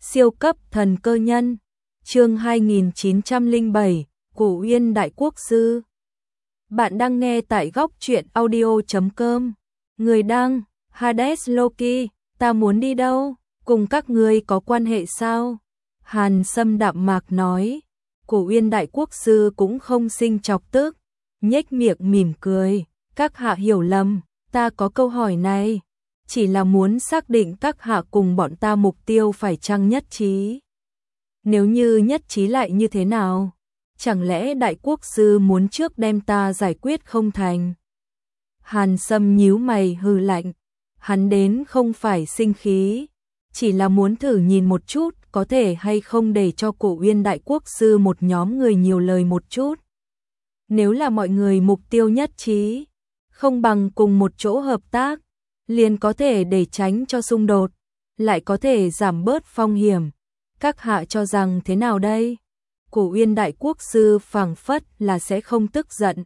Siêu cấp thần cơ nhân. Chương 2907, Cổ Uyên Đại Quốc Sư. Bạn đang nghe tại góc truyện audio.com. Người đăng, Hades Loki, ta muốn đi đâu? Cùng các ngươi có quan hệ sao? Hàn Sâm đạm mạc nói. Cổ Uyên Đại Quốc Sư cũng không sinh chọc tức, nhếch miệng mỉm cười. Các hạ hiểu lầm, ta có câu hỏi này, chỉ là muốn xác định các hạ cùng bọn ta mục tiêu phải chăng nhất trí. Nếu như nhất trí lại như thế nào? Chẳng lẽ Đại Quốc Sư muốn trước đem ta giải quyết không thành? Hàn Sâm nhíu mày hừ lạnh, hắn đến không phải sinh khí, chỉ là muốn thử nhìn một chút có thể hay không để cho Cổ Uyên Đại Quốc Sư một nhóm người nhiều lời một chút. Nếu là mọi người mục tiêu nhất trí, không bằng cùng một chỗ hợp tác, liền có thể để tránh cho xung đột, lại có thể giảm bớt phong hiểm. Các hạ cho rằng thế nào đây? Cổ Uyên Đại Quốc Sư phảng phất là sẽ không tức giận.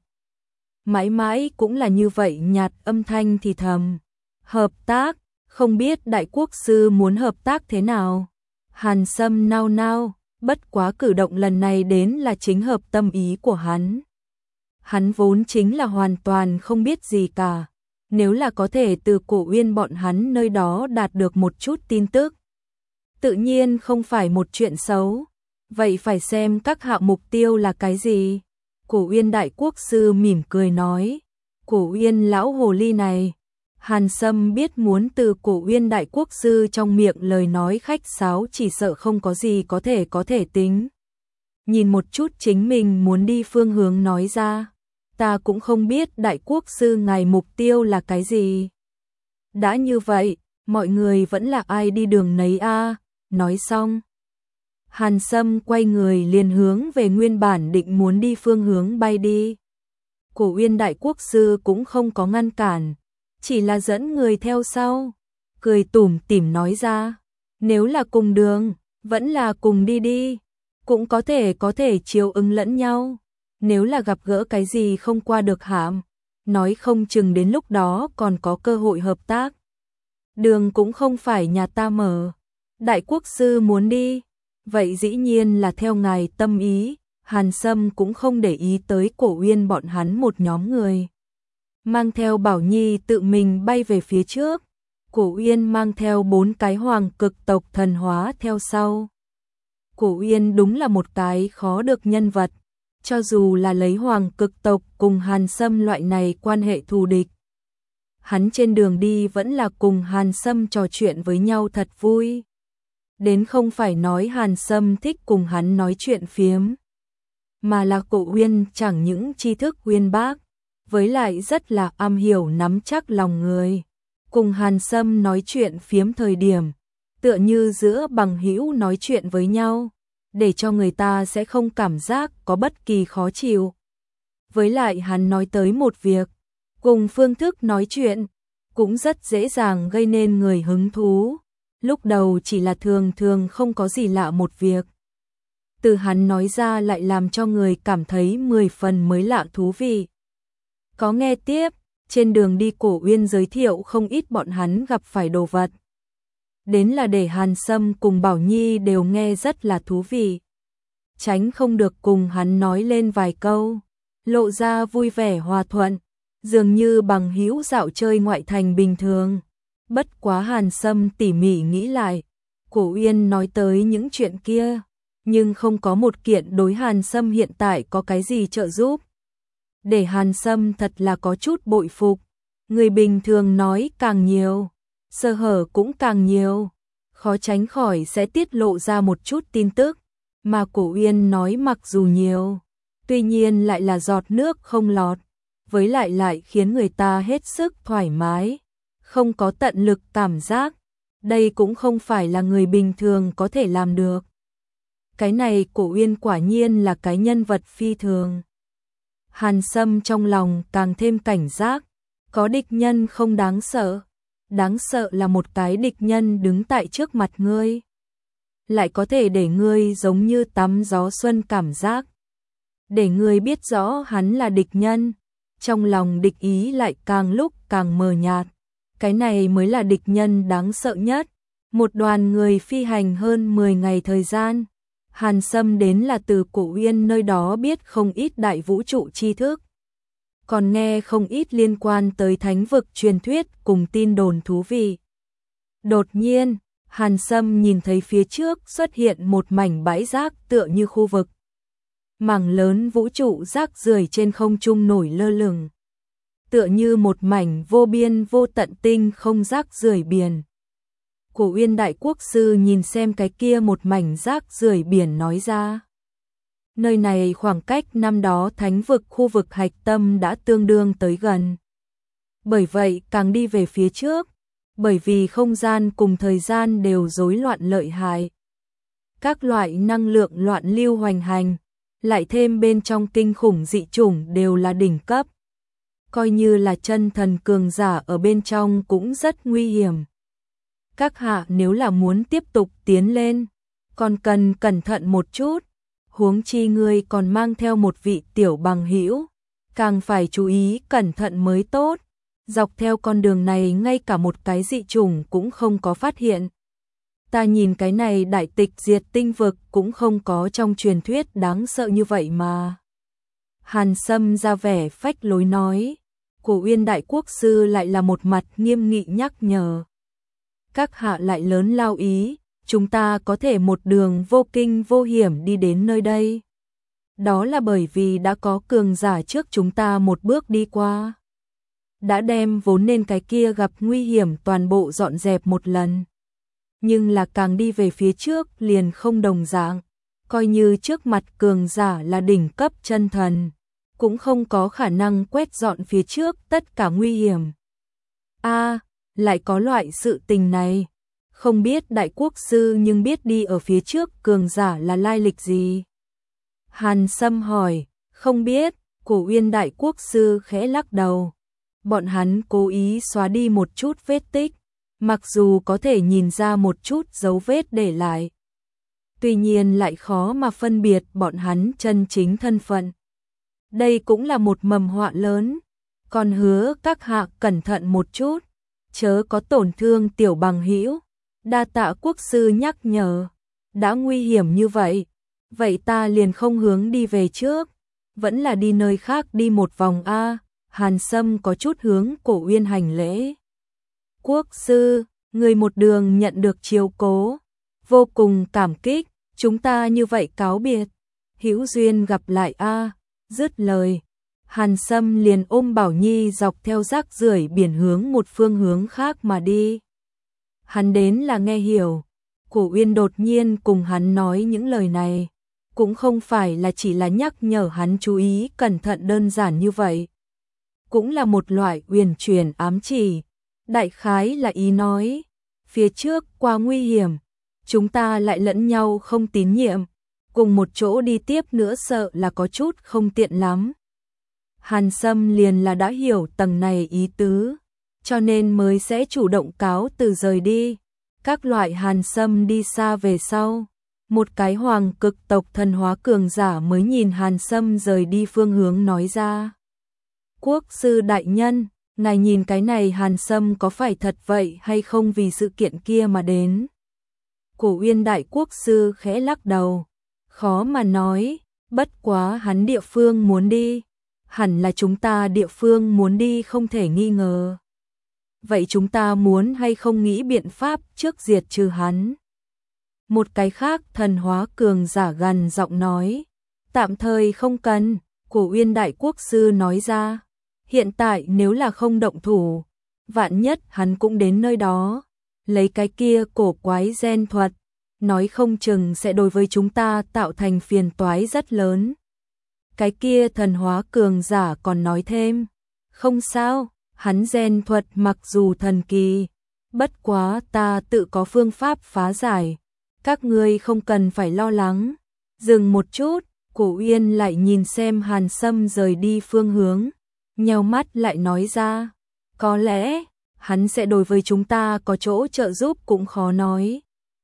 Mãi mãi cũng là như vậy, nhạt âm thanh thì thầm. Hợp tác, không biết Đại Quốc Sư muốn hợp tác thế nào? Hàn Sâm nao nao, bất quá cử động lần này đến là chính hợp tâm ý của hắn. Hắn vốn chính là hoàn toàn không biết gì cả. Nếu là có thể từ Cổ Uyên bọn hắn nơi đó đạt được một chút tin tức, tự nhiên không phải một chuyện xấu. Vậy phải xem các hạ mục tiêu là cái gì? Cổ Uyên Đại Quốc Sư mỉm cười nói. Cổ Uyên lão hồ ly này. Hàn Sâm biết muốn từ Cổ Uyên Đại Quốc Sư trong miệng lời nói khách sáo chỉ sợ không có gì có thể tính. Nhìn một chút chính mình muốn đi phương hướng nói ra. Ta cũng không biết Đại Quốc Sư ngài mục tiêu là cái gì. Đã như vậy, mọi người vẫn là ai đi đường nấy a. Nói xong, Hàn Sâm quay người liền hướng về nguyên bản định muốn đi phương hướng bay đi. Cổ Uyên Đại Quốc Sư cũng không có ngăn cản, chỉ là dẫn người theo sau, cười tủm tỉm nói ra, nếu là cùng đường, vẫn là cùng đi đi, cũng có thể chiếu ứng lẫn nhau. Nếu là gặp gỡ cái gì không qua được hàm, nói không chừng đến lúc đó còn có cơ hội hợp tác. Đường cũng không phải nhà ta mở. Đại Quốc Sư muốn đi, vậy dĩ nhiên là theo ngài tâm ý. Hàn Sâm cũng không để ý tới Cổ Uyên bọn hắn một nhóm người. Mang theo Bảo Nhi tự mình bay về phía trước. Cổ Uyên mang theo 4 cái hoàng cực tộc thần hóa theo sau. Cổ Uyên đúng là một cái khó được nhân vật. Cho dù là lấy hoàng cực tộc cùng Hàn Sâm loại này quan hệ thù địch, hắn trên đường đi vẫn là cùng Hàn Sâm trò chuyện với nhau thật vui. Đến không phải nói Hàn Sâm thích cùng hắn nói chuyện phiếm, mà là Cổ Uyên chẳng những tri thức uyên bác, với lại rất là am hiểu nắm chắc lòng người. Cùng Hàn Sâm nói chuyện phiếm thời điểm, tựa như giữa bằng hữu nói chuyện với nhau, để cho người ta sẽ không cảm giác có bất kỳ khó chịu. Với lại hắn nói tới một việc, cùng phương thức nói chuyện, cũng rất dễ dàng gây nên người hứng thú. Lúc đầu chỉ là thường thường không có gì lạ một việc. Từ hắn nói ra lại làm cho người cảm thấy 10 phần mới lạ thú vị. Có nghe tiếp, trên đường đi Cổ Uyên giới thiệu không ít bọn hắn gặp phải đồ vật. Đến là để Hàn Sâm cùng Bảo Nhi đều nghe rất là thú vị. Tránh không được cùng hắn nói lên vài câu, lộ ra vui vẻ hòa thuận, dường như bằng hữu dạo chơi ngoại thành bình thường. Bất quá Hàn Sâm tỉ mỉ nghĩ lại, Cổ Uyên nói tới những chuyện kia, nhưng không có một kiện đối Hàn Sâm hiện tại có cái gì trợ giúp. Để Hàn Sâm thật là có chút bội phục, người bình thường nói càng nhiều, sơ hở cũng càng nhiều, khó tránh khỏi sẽ tiết lộ ra một chút tin tức, mà Cổ Uyên nói mặc dù nhiều, tuy nhiên lại là giọt nước không lọt, với lại khiến người ta hết sức thoải mái, không có tận lực cảm giác. Đây cũng không phải là người bình thường có thể làm được. Cái này Cổ Uyên quả nhiên là cái nhân vật phi thường. Hàn Sâm trong lòng càng thêm cảnh giác, có địch nhân không đáng sợ. Đáng sợ là một cái địch nhân đứng tại trước mặt ngươi, lại có thể để ngươi giống như tắm gió xuân cảm giác. Để ngươi biết rõ hắn là địch nhân, trong lòng địch ý lại càng lúc càng mờ nhạt. Cái này mới là địch nhân đáng sợ nhất. Một đoàn người phi hành hơn 10 ngày thời gian. Hàn Sâm đến là từ Cổ Uyên nơi đó biết không ít đại vũ trụ tri thức. Còn nghe không ít liên quan tới thánh vực truyền thuyết cùng tin đồn thú vị. Đột nhiên, Hàn Sâm nhìn thấy phía trước xuất hiện một mảnh bãi rác tựa như khu vực. Mảng lớn vũ trụ rác rưởi trên không trung nổi lơ lửng. Tựa như một mảnh vô biên vô tận tinh không rác rưởi biển. Cổ Uyên Đại Quốc Sư nhìn xem cái kia một mảnh rác rưởi biển nói ra. Nơi này khoảng cách năm đó thánh vực khu vực hạch tâm đã tương đương tới gần. Bởi vậy càng đi về phía trước, bởi vì không gian cùng thời gian đều rối loạn lợi hại. Các loại năng lượng loạn lưu hoành hành, lại thêm bên trong kinh khủng dị chủng đều là đỉnh cấp. Coi như là chân thần cường giả ở bên trong cũng rất nguy hiểm. Các hạ nếu là muốn tiếp tục tiến lên, còn cần cẩn thận một chút, huống chi ngươi còn mang theo một vị tiểu bằng hữu, càng phải chú ý cẩn thận mới tốt. Dọc theo con đường này ngay cả một cái dị chủng cũng không có phát hiện. Ta nhìn cái này đại tịch diệt tinh vực cũng không có trong truyền thuyết đáng sợ như vậy mà. Hàn Sâm ra vẻ phách lối nói. Cổ Uyên Đại Quốc Sư lại là một mặt nghiêm nghị nhắc nhở. Các hạ lại lớn lao ý, chúng ta có thể một đường vô kinh vô hiểm đi đến nơi đây. Đó là bởi vì đã có cường giả trước chúng ta một bước đi qua. Đã đem vốn nên cái kia gặp nguy hiểm toàn bộ dọn dẹp một lần. Nhưng là càng đi về phía trước liền không đồng dạng. Coi như trước mặt cường giả là đỉnh cấp chân thần, cũng không có khả năng quét dọn phía trước tất cả nguy hiểm. Lại có loại sự tình này. Không biết Đại Quốc Sư nhưng biết đi ở phía trước cường giả là lai lịch gì? Hàn Sâm hỏi. Không biết. Cổ Uyên Đại Quốc Sư khẽ lắc đầu. Bọn hắn cố ý xóa đi một chút vết tích, mặc dù có thể nhìn ra một chút dấu vết để lại. Tuy nhiên lại khó mà phân biệt bọn hắn chân chính thân phận. Đây cũng là một mầm họa lớn. Còn hứa các hạ cẩn thận một chút, chớ có tổn thương tiểu bằng hữu. Đa tạ Quốc Sư nhắc nhở. Đã nguy hiểm như vậy, vậy ta liền không hướng đi về trước, vẫn là đi nơi khác đi một vòng a. Hàn Sâm có chút hướng Cổ Uyên hành lễ. Quốc Sư, người một đường nhận được chiếu cố, vô cùng cảm kích, chúng ta như vậy cáo biệt. Hữu duyên gặp lại a. Dứt lời, Hàn Sâm liền ôm Bảo Nhi dọc theo rác rưởi biển hướng một phương hướng khác mà đi. Hắn đến là nghe hiểu. Cổ Uyên đột nhiên cùng hắn nói những lời này, cũng không phải là chỉ là nhắc nhở hắn chú ý cẩn thận đơn giản như vậy. Cũng là một loại uyển chuyển ám chỉ. Đại khái là ý nói, phía trước quá nguy hiểm, chúng ta lại lẫn nhau không tín nhiệm, cùng một chỗ đi tiếp nữa sợ là có chút không tiện lắm. Hàn Sâm liền là đã hiểu tầng này ý tứ, cho nên mới sẽ chủ động cáo từ rời đi. Các loại Hàn Sâm đi xa về sau, một cái hoàng cực tộc thần hóa cường giả mới nhìn Hàn Sâm rời đi phương hướng nói ra. Quốc sư đại nhân, ngài nhìn cái này Hàn Sâm có phải thật vậy hay không vì sự kiện kia mà đến? Cổ Uyên Đại Quốc sư khẽ lắc đầu. Khó mà nói, bất quá hắn địa phương muốn đi. Hẳn là chúng ta địa phương muốn đi không thể nghi ngờ. Vậy chúng ta muốn hay không nghĩ biện pháp trước diệt trừ hắn? Một cái khác thần hóa cường giả gần giọng nói. Tạm thời không cần, Cổ Uyên Đại Quốc sư nói ra. Hiện tại nếu là không động thủ, vạn nhất hắn cũng đến nơi đó, lấy cái kia cổ quái gen thuật, nói không chừng sẽ đối với chúng ta tạo thành phiền toái rất lớn. Cái kia thần hóa cường giả còn nói thêm, không sao, hắn gen thuật mặc dù thần kỳ, bất quá ta tự có phương pháp phá giải, các ngươi không cần phải lo lắng. Dừng một chút, Cổ Uyên lại nhìn xem Hàn Sâm rời đi phương hướng, nheo mắt lại nói ra, có lẽ hắn sẽ đối với chúng ta có chỗ trợ giúp cũng khó nói.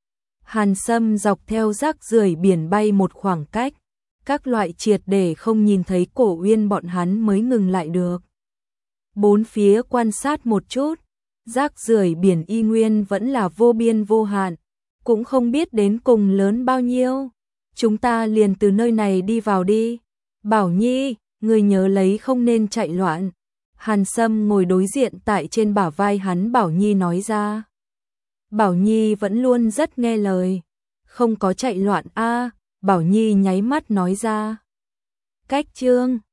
Hàn Sâm dọc theo rác rưởi biển bay một khoảng cách, các loại triệt để không nhìn thấy Cổ Uyên bọn hắn mới ngừng lại được. Bốn phía quan sát một chút, rác rưởi biển y nguyên vẫn là vô biên vô hạn, cũng không biết đến cùng lớn bao nhiêu. Chúng ta liền từ nơi này đi vào đi. Bảo Nhi, người nhớ lấy không nên chạy loạn. Hàn Sâm ngồi đối diện tại trên bả vai hắn, Bảo Nhi nói ra. Bảo Nhi vẫn luôn rất nghe lời. Không có chạy loạn a. Bảo Nhi nháy mắt nói ra. Cách chương